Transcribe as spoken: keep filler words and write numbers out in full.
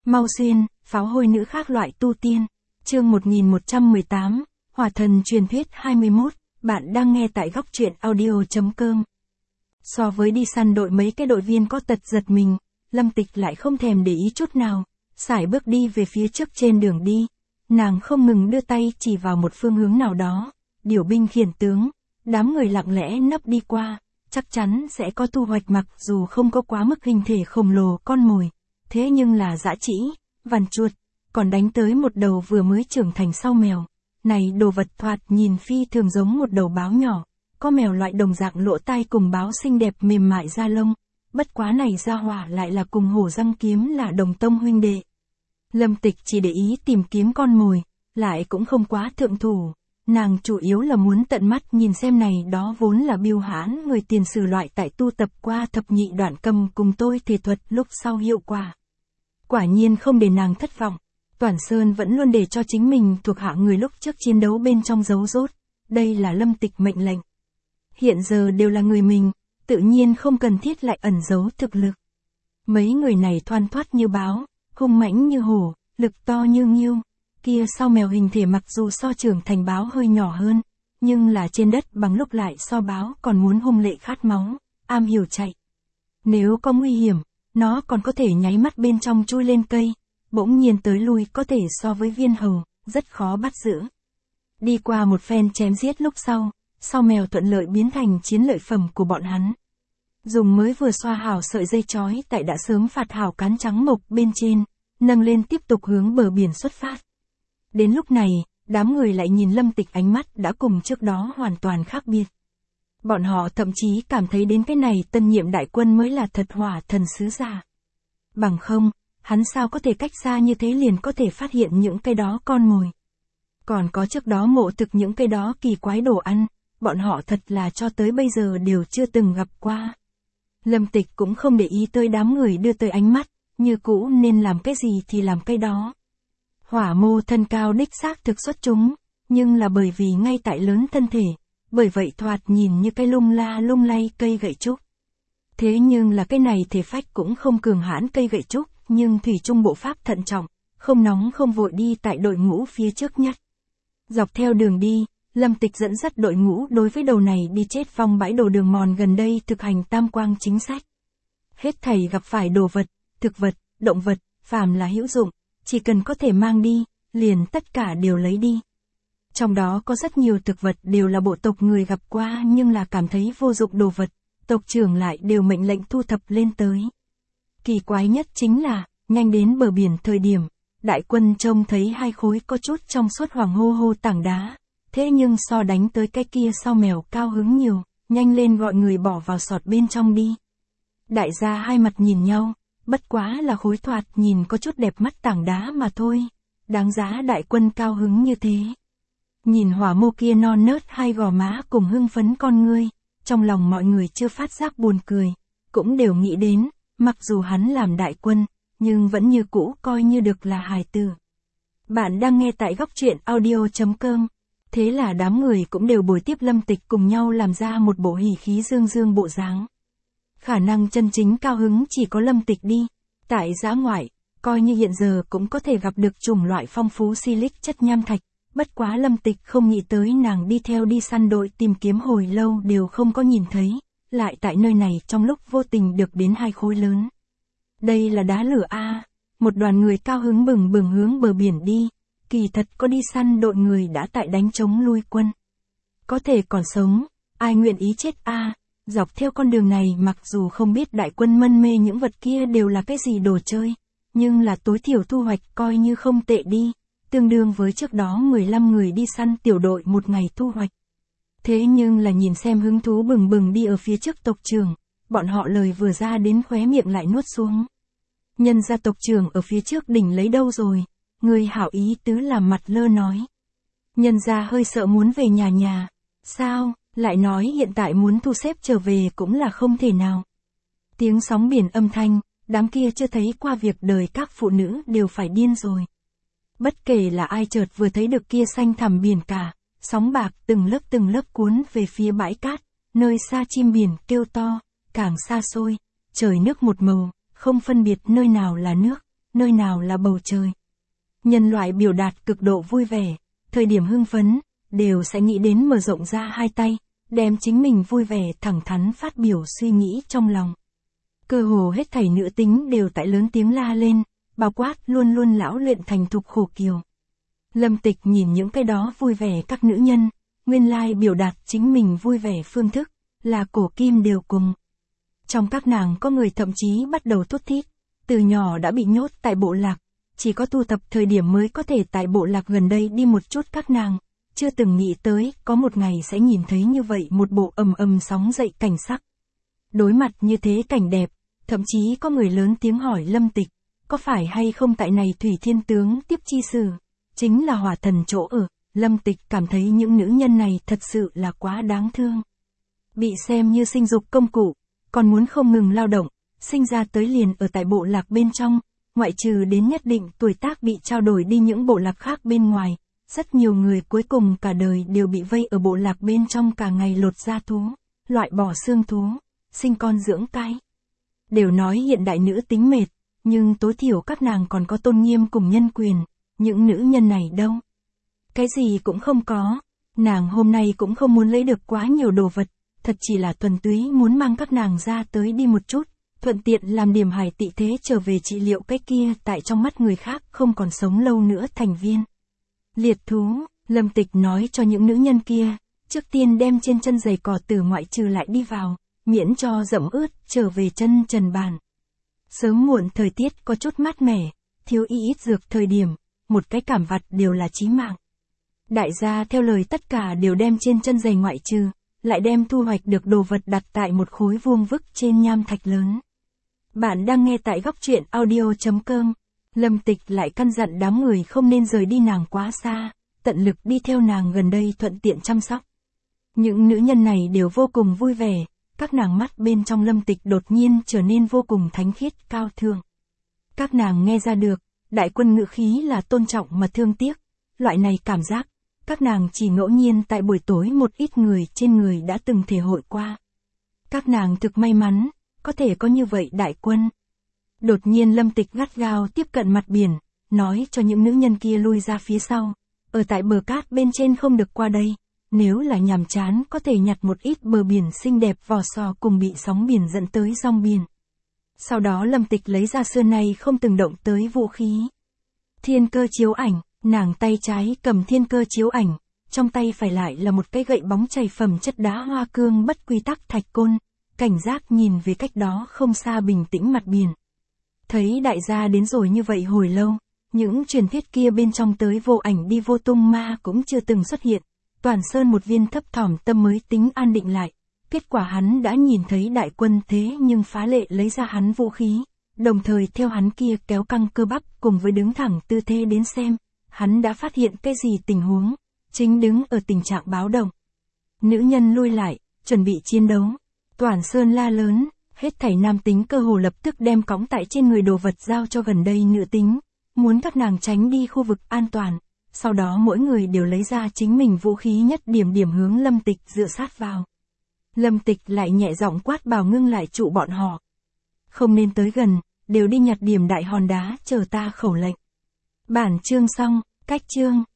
Mau Xuyên, pháo hôi nữ khác loại tu tiên. Chương một nghìn một trăm mười tám, Hỏa thần truyền thuyết hai mươi mốt, bạn đang nghe tại góc truyện audio.com. So với đi săn đội mấy cái đội viên có tật giật mình, Lâm Tịch lại không thèm để ý chút nào, sải bước đi về phía trước trên đường đi. Nàng không ngừng đưa tay chỉ vào một phương hướng nào đó, điều binh khiển tướng, đám người lặng lẽ nấp đi qua, chắc chắn sẽ có thu hoạch mặc dù không có quá mức hình thể khổng lồ con mồi. Thế nhưng là dã trĩ, vằn chuột, còn đánh tới một đầu vừa mới trưởng thành sau mèo. Này đồ vật thoạt nhìn phi thường giống một đầu báo nhỏ, có mèo loại đồng dạng lỗ tai cùng báo xinh đẹp mềm mại da lông, bất quá này ra hỏa lại là cùng hổ răng kiếm là đồng tông huynh đệ. Lâm Tịch chỉ để ý tìm kiếm con mồi, lại cũng không quá thượng thủ, nàng chủ yếu là muốn tận mắt nhìn xem này đó vốn là biêu hãn người tiền sử loại tại tu tập qua thập nhị đoạn cầm cùng tôi thể thuật lúc sau hiệu quả. Quả nhiên không để nàng thất vọng, Toản Sơn vẫn luôn để cho chính mình thuộc hạ người lúc trước chiến đấu bên trong giấu rốt, đây là Lâm Tịch mệnh lệnh. Hiện giờ đều là người mình, tự nhiên không cần thiết lại ẩn giấu thực lực. Mấy người này thoăn thoắt như báo, hung mãnh như hổ, lực to như ngưu, kia sau mèo hình thể mặc dù so trưởng thành báo hơi nhỏ hơn, nhưng là trên đất bằng lúc lại so báo còn muốn hung lệ khát máu, am hiểu chạy. Nếu có nguy hiểm, nó còn có thể nháy mắt bên trong chui lên cây, bỗng nhiên tới lui có thể so với viên hầu, rất khó bắt giữ. Đi qua một phen chém giết lúc sau, sau mèo thuận lợi biến thành chiến lợi phẩm của bọn hắn. Dùng mới vừa xoa hảo sợi dây chói tại đã sớm phạt hảo cán trắng mộc bên trên, nâng lên tiếp tục hướng bờ biển xuất phát. Đến lúc này, đám người lại nhìn Lâm Tịch ánh mắt đã cùng trước đó hoàn toàn khác biệt. Bọn họ thậm chí cảm thấy đến cái này tân nhiệm đại quân mới là thật hỏa thần sứ giả. Bằng không, hắn sao có thể cách xa như thế liền có thể phát hiện những cái đó con mồi. Còn có trước đó mộ thực những cái đó kỳ quái đồ ăn, bọn họ thật là cho tới bây giờ đều chưa từng gặp qua. Lâm Tịch cũng không để ý tới đám người đưa tới ánh mắt, như cũ nên làm cái gì thì làm cái đó. Hỏa mô thân cao đích xác thực xuất chúng, nhưng là bởi vì ngay tại lớn thân thể, bởi vậy thoạt nhìn như cái lung la lung lay cây gậy trúc. Thế nhưng là cái này thể phách cũng không cường hãn cây gậy trúc, nhưng thủy chung bộ pháp thận trọng, không nóng không vội đi tại đội ngũ phía trước nhất. Dọc theo đường đi, Lâm Tịch dẫn dắt đội ngũ đối với đầu này đi chết vong bãi đồ đường mòn gần đây thực hành tam quang chính sách. Hết thảy gặp phải đồ vật, thực vật, động vật, phàm là hữu dụng, chỉ cần có thể mang đi, liền tất cả đều lấy đi. Trong đó có rất nhiều thực vật đều là bộ tộc người gặp qua nhưng là cảm thấy vô dụng đồ vật, tộc trưởng lại đều mệnh lệnh thu thập lên tới. Kỳ quái nhất chính là, nhanh đến bờ biển thời điểm, đại quân trông thấy hai khối có chút trong suốt hoàng hô hô tảng đá, thế nhưng so đánh tới cái kia sau mèo cao hứng nhiều, nhanh lên gọi người bỏ vào sọt bên trong đi. Đại gia hai mặt nhìn nhau, bất quá là khối thoạt nhìn có chút đẹp mắt tảng đá mà thôi, đáng giá đại quân cao hứng như thế. Nhìn hỏa mô kia non nớt hai gò má cùng hưng phấn con ngươi, trong lòng mọi người chưa phát giác buồn cười, cũng đều nghĩ đến, mặc dù hắn làm đại quân, nhưng vẫn như cũ coi như được là hài tử. Bạn đang nghe tại góc truyện audio.com, thế là đám người cũng đều bồi tiếp Lâm Tịch cùng nhau làm ra một bộ hỉ khí dương dương bộ dáng. Khả năng chân chính cao hứng chỉ có Lâm Tịch đi, tại dã ngoại, coi như hiện giờ cũng có thể gặp được chủng loại phong phú silic chất nham thạch. Bất quá Lâm Tịch không nghĩ tới nàng đi theo đi săn đội tìm kiếm hồi lâu đều không có nhìn thấy, lại tại nơi này trong lúc vô tình được đến hai khối lớn. Đây là đá lửa A, một đoàn người cao hứng bừng bừng hướng bờ biển đi, kỳ thật có đi săn đội người đã tại đánh chống lui quân. Có thể còn sống, ai nguyện ý chết A, dọc theo con đường này mặc dù không biết đại quân mân mê những vật kia đều là cái gì đồ chơi, nhưng là tối thiểu thu hoạch coi như không tệ đi. Tương đương với trước đó mười lăm người đi săn tiểu đội một ngày thu hoạch. Thế nhưng là nhìn xem hứng thú bừng bừng đi ở phía trước tộc trưởng, bọn họ lời vừa ra đến khóe miệng lại nuốt xuống. Nhân gia tộc trưởng ở phía trước đỉnh lấy đâu rồi, người hảo ý tứ làm mặt lơ nói. Nhân gia hơi sợ muốn về nhà nhà, sao, lại nói hiện tại muốn thu xếp trở về cũng là không thể nào. Tiếng sóng biển âm thanh, đám kia chưa thấy qua việc đời các phụ nữ đều phải điên rồi. Bất kể là ai chợt vừa thấy được kia xanh thẳm biển cả, sóng bạc từng lớp từng lớp cuốn về phía bãi cát, nơi xa chim biển kêu to, càng xa xôi, trời nước một màu, không phân biệt nơi nào là nước, nơi nào là bầu trời. Nhân loại biểu đạt cực độ vui vẻ, thời điểm hưng phấn, đều sẽ nghĩ đến mở rộng ra hai tay, đem chính mình vui vẻ thẳng thắn phát biểu suy nghĩ trong lòng. Cơ hồ hết thảy nữ tính đều tại lớn tiếng la lên, bao quát luôn luôn lão luyện thành thục khổ kiều. Lâm Tịch nhìn những cái đó vui vẻ các nữ nhân, nguyên lai biểu đạt chính mình vui vẻ phương thức, là cổ kim đều cùng. Trong các nàng có người thậm chí bắt đầu thút thít, từ nhỏ đã bị nhốt tại bộ lạc, chỉ có tu tập thời điểm mới có thể tại bộ lạc gần đây đi một chút các nàng, chưa từng nghĩ tới có một ngày sẽ nhìn thấy như vậy một bộ ầm ầm sóng dậy cảnh sắc. Đối mặt như thế cảnh đẹp, thậm chí có người lớn tiếng hỏi Lâm Tịch, có phải hay không tại này Thủy Thiên Tướng tiếp chi sử, chính là hỏa thần chỗ ở. Lâm Tịch cảm thấy những nữ nhân này thật sự là quá đáng thương. Bị xem như sinh dục công cụ, còn muốn không ngừng lao động, sinh ra tới liền ở tại bộ lạc bên trong, ngoại trừ đến nhất định tuổi tác bị trao đổi đi những bộ lạc khác bên ngoài. Rất nhiều người cuối cùng cả đời đều bị vây ở bộ lạc bên trong cả ngày lột da thú, loại bỏ xương thú, sinh con dưỡng cái. Đều nói hiện đại nữ tính mệt, nhưng tối thiểu các nàng còn có tôn nghiêm cùng nhân quyền, những nữ nhân này đâu. Cái gì cũng không có, nàng hôm nay cũng không muốn lấy được quá nhiều đồ vật, thật chỉ là thuần túy muốn mang các nàng ra tới đi một chút, thuận tiện làm điểm hài tị thế trở về trị liệu cái kia tại trong mắt người khác không còn sống lâu nữa thành viên. Liệt thú, Lâm Tịch nói cho những nữ nhân kia, trước tiên đem trên chân giày cỏ từ ngoại trừ lại đi vào, miễn cho dẫm ướt trở về chân trần bàn. Sớm muộn thời tiết có chút mát mẻ, thiếu y ít dược thời điểm, một cái cảm vặt đều là chí mạng. Đại gia theo lời tất cả đều đem trên chân giày ngoại trừ, lại đem thu hoạch được đồ vật đặt tại một khối vuông vức trên nham thạch lớn. Bạn đang nghe tại góc truyện audio chấm com. Lâm Tịch lại căn dặn đám người không nên rời đi nàng quá xa, tận lực đi theo nàng gần đây thuận tiện chăm sóc. Những nữ nhân này đều vô cùng vui vẻ, các nàng mắt bên trong Lâm Tịch đột nhiên trở nên vô cùng thánh khiết cao thượng. Các nàng nghe ra được, đại quân ngữ khí là tôn trọng mà thương tiếc, loại này cảm giác, các nàng chỉ ngẫu nhiên tại buổi tối một ít người trên người đã từng thể hội qua. Các nàng thực may mắn, có thể có như vậy đại quân. Đột nhiên Lâm Tịch gắt gao tiếp cận mặt biển, nói cho những nữ nhân kia lui ra phía sau, ở tại bờ cát bên trên không được qua đây, nếu là nhàm chán có thể nhặt một ít bờ biển xinh đẹp vỏ sò cùng bị sóng biển dẫn tới rong biển. Sau đó Lâm Tịch lấy ra xưa nay không từng động tới vũ khí. Thiên cơ chiếu ảnh, nàng tay trái cầm thiên cơ chiếu ảnh, trong tay phải lại là một cái gậy bóng chảy phẩm chất đá hoa cương bất quy tắc thạch côn, cảnh giác nhìn về cách đó không xa bình tĩnh mặt biển. Thấy đại gia đến rồi như vậy hồi lâu, những truyền thuyết kia bên trong tới vô ảnh đi vô tung ma cũng chưa từng xuất hiện, toàn sơn một viên thấp thỏm tâm mới tính an định lại. Kết quả hắn đã nhìn thấy đại quân thế nhưng phá lệ lấy ra hắn vũ khí, đồng thời theo hắn kia kéo căng cơ bắp cùng với đứng thẳng tư thế đến xem, hắn đã phát hiện cái gì tình huống, chính đứng ở tình trạng báo động. Nữ nhân lui lại, chuẩn bị chiến đấu, toàn sơn la lớn, hết thảy nam tính cơ hồ lập tức đem cõng tại trên người đồ vật giao cho gần đây nữ tính, muốn các nàng tránh đi khu vực an toàn, sau đó mỗi người đều lấy ra chính mình vũ khí nhất điểm điểm hướng Lâm Tịch dựa sát vào. Lâm Tịch lại nhẹ giọng quát bảo ngưng lại trụ bọn họ. Không nên tới gần, đều đi nhặt điểm đại hòn đá chờ ta khẩu lệnh. Bản chương xong, cách chương.